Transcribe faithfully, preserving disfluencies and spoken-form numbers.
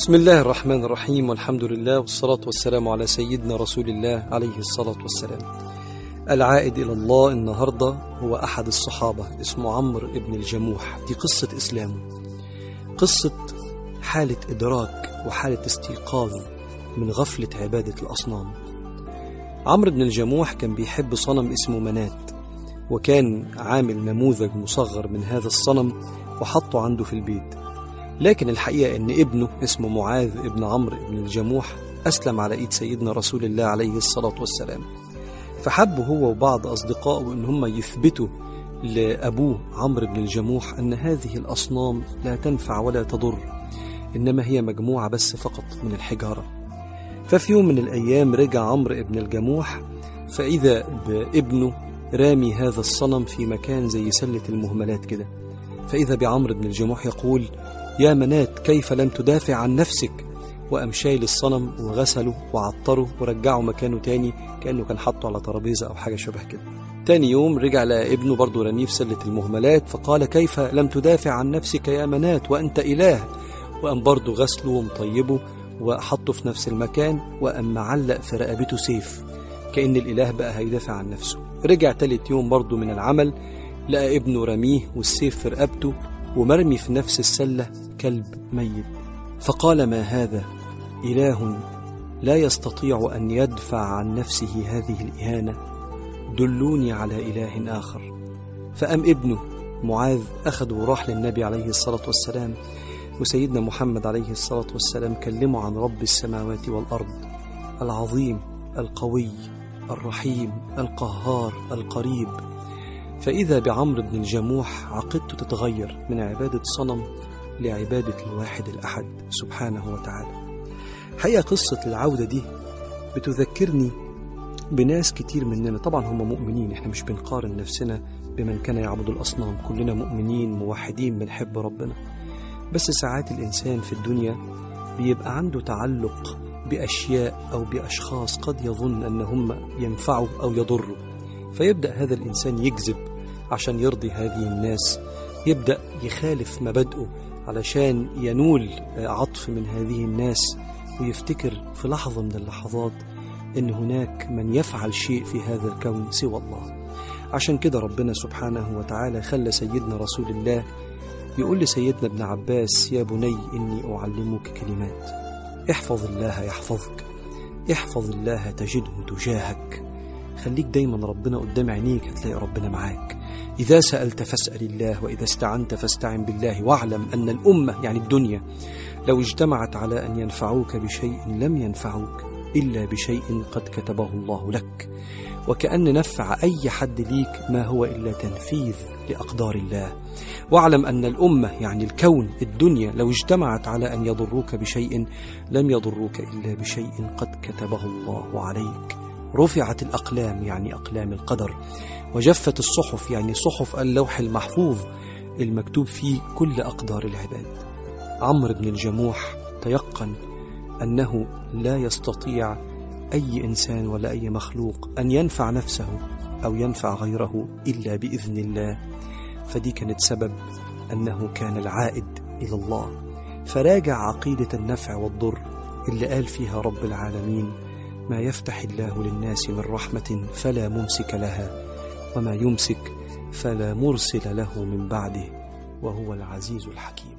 بسم الله الرحمن الرحيم، والحمد لله والصلاة والسلام على سيدنا رسول الله عليه الصلاة والسلام. العائد إلى الله النهاردة هو أحد الصحابة اسمه عمرو بن الجموح. دي قصة إسلامه، قصة حالة إدراك وحالة استيقاظ من غفلة عبادة الأصنام. عمرو بن الجموح كان بيحب صنم اسمه منات، وكان عامل نموذج مصغر من هذا الصنم وحطه عنده في البيت. لكن الحقيقة أن ابنه اسمه معاذ ابن عمرو بن الجموح أسلم على إيد سيدنا رسول الله عليه الصلاة والسلام، فحبوا هو وبعض أصدقائه أن هم يثبتوا لأبوه عمرو بن الجموح أن هذه الأصنام لا تنفع ولا تضر، إنما هي مجموعة بس فقط من الحجارة. ففي يوم من الأيام رجع عمرو بن الجموح فإذا بابنه رامي هذا الصنم في مكان زي سلة المهملات كده، فإذا بعمرو بن الجموح يقول: يا منات كيف لم تدافع عن نفسك؟ وقام شايل الصنم وغسله وعطره ورجعه مكانه تاني كأنه كان حطه على ترابيزة أو حاجة شبه كده. تاني يوم رجع لقى ابنه برضه رميه في سلة المهملات، فقال: كيف لم تدافع عن نفسك يا منات وأنت إله؟ وقام برضه غسله ومطيبه وحطه في نفس المكان، وقام معلق في رقبته سيف كأن الإله بقى هيدافع عن نفسه. رجع تالت يوم برضه من العمل لقى ابنه رميه والسيف في رقبته ومرمي في نفس السلة كلب ميت، فقال: ما هذا؟ إله لا يستطيع أن يدفع عن نفسه هذه الإهانة، دلوني على إله آخر. فقام ابنه معاذ أخذ وراح للنبي عليه الصلاة والسلام، وسيدنا محمد عليه الصلاة والسلام كلمه عن رب السماوات والأرض العظيم القوي الرحيم القهار القريب. فإذا بعمرو بن الجموح عقيدته تتغير من عبادة صنم لعبادة الواحد الأحد سبحانه وتعالى. حقيقة قصة العودة دي بتذكرني بناس كتير مننا، طبعا هم مؤمنين، احنا مش بنقارن نفسنا بمن كان يعبد الأصنام، كلنا مؤمنين موحدين بنحب ربنا، بس ساعات الإنسان في الدنيا بيبقى عنده تعلق بأشياء أو بأشخاص قد يظن أنهم ينفعوا أو يضروا، فيبدأ هذا الإنسان يكذب عشان يرضي هذه الناس، يبدأ يخالف مبادئه علشان ينول عطف من هذه الناس، ويفتكر في لحظة من اللحظات أن هناك من يفعل شيء في هذا الكون سوى الله. عشان كده ربنا سبحانه وتعالى خلى سيدنا رسول الله يقول لسيدنا ابن عباس: يا بني إني أعلمك كلمات، احفظ الله يحفظك، احفظ الله تجده تجاهك. خليك دايما ربنا قدام عينيك، هتلاقي ربنا معاك. إذا سألت فاسأل الله، وإذا استعنت فاستعن بالله، واعلم أن الأمة يعني الدنيا لو اجتمعت على أن ينفعوك بشيء لم ينفعوك إلا بشيء قد كتبه الله لك، وكأن نفع أي حد ليك ما هو إلا تنفيذ لأقدار الله. واعلم أن الأمة يعني الكون الدنيا لو اجتمعت على أن يضروك بشيء لم يضروك إلا بشيء قد كتبه الله عليك. رفعت الأقلام يعني أقلام القدر، وجفت الصحف يعني صحف اللوح المحفوظ المكتوب فيه كل أقدار العباد. عمرو بن الجموح تيقن أنه لا يستطيع أي إنسان ولا أي مخلوق أن ينفع نفسه أو ينفع غيره إلا بإذن الله، فدي كانت سبب أنه كان العائد إلى الله، فراجع عقيدة النفع والضر اللي قال فيها رب العالمين: ما يفتح الله للناس من رحمة فلا ممسك لها، وما يمسك فلا مرسل له من بعده، وهو العزيز الحكيم.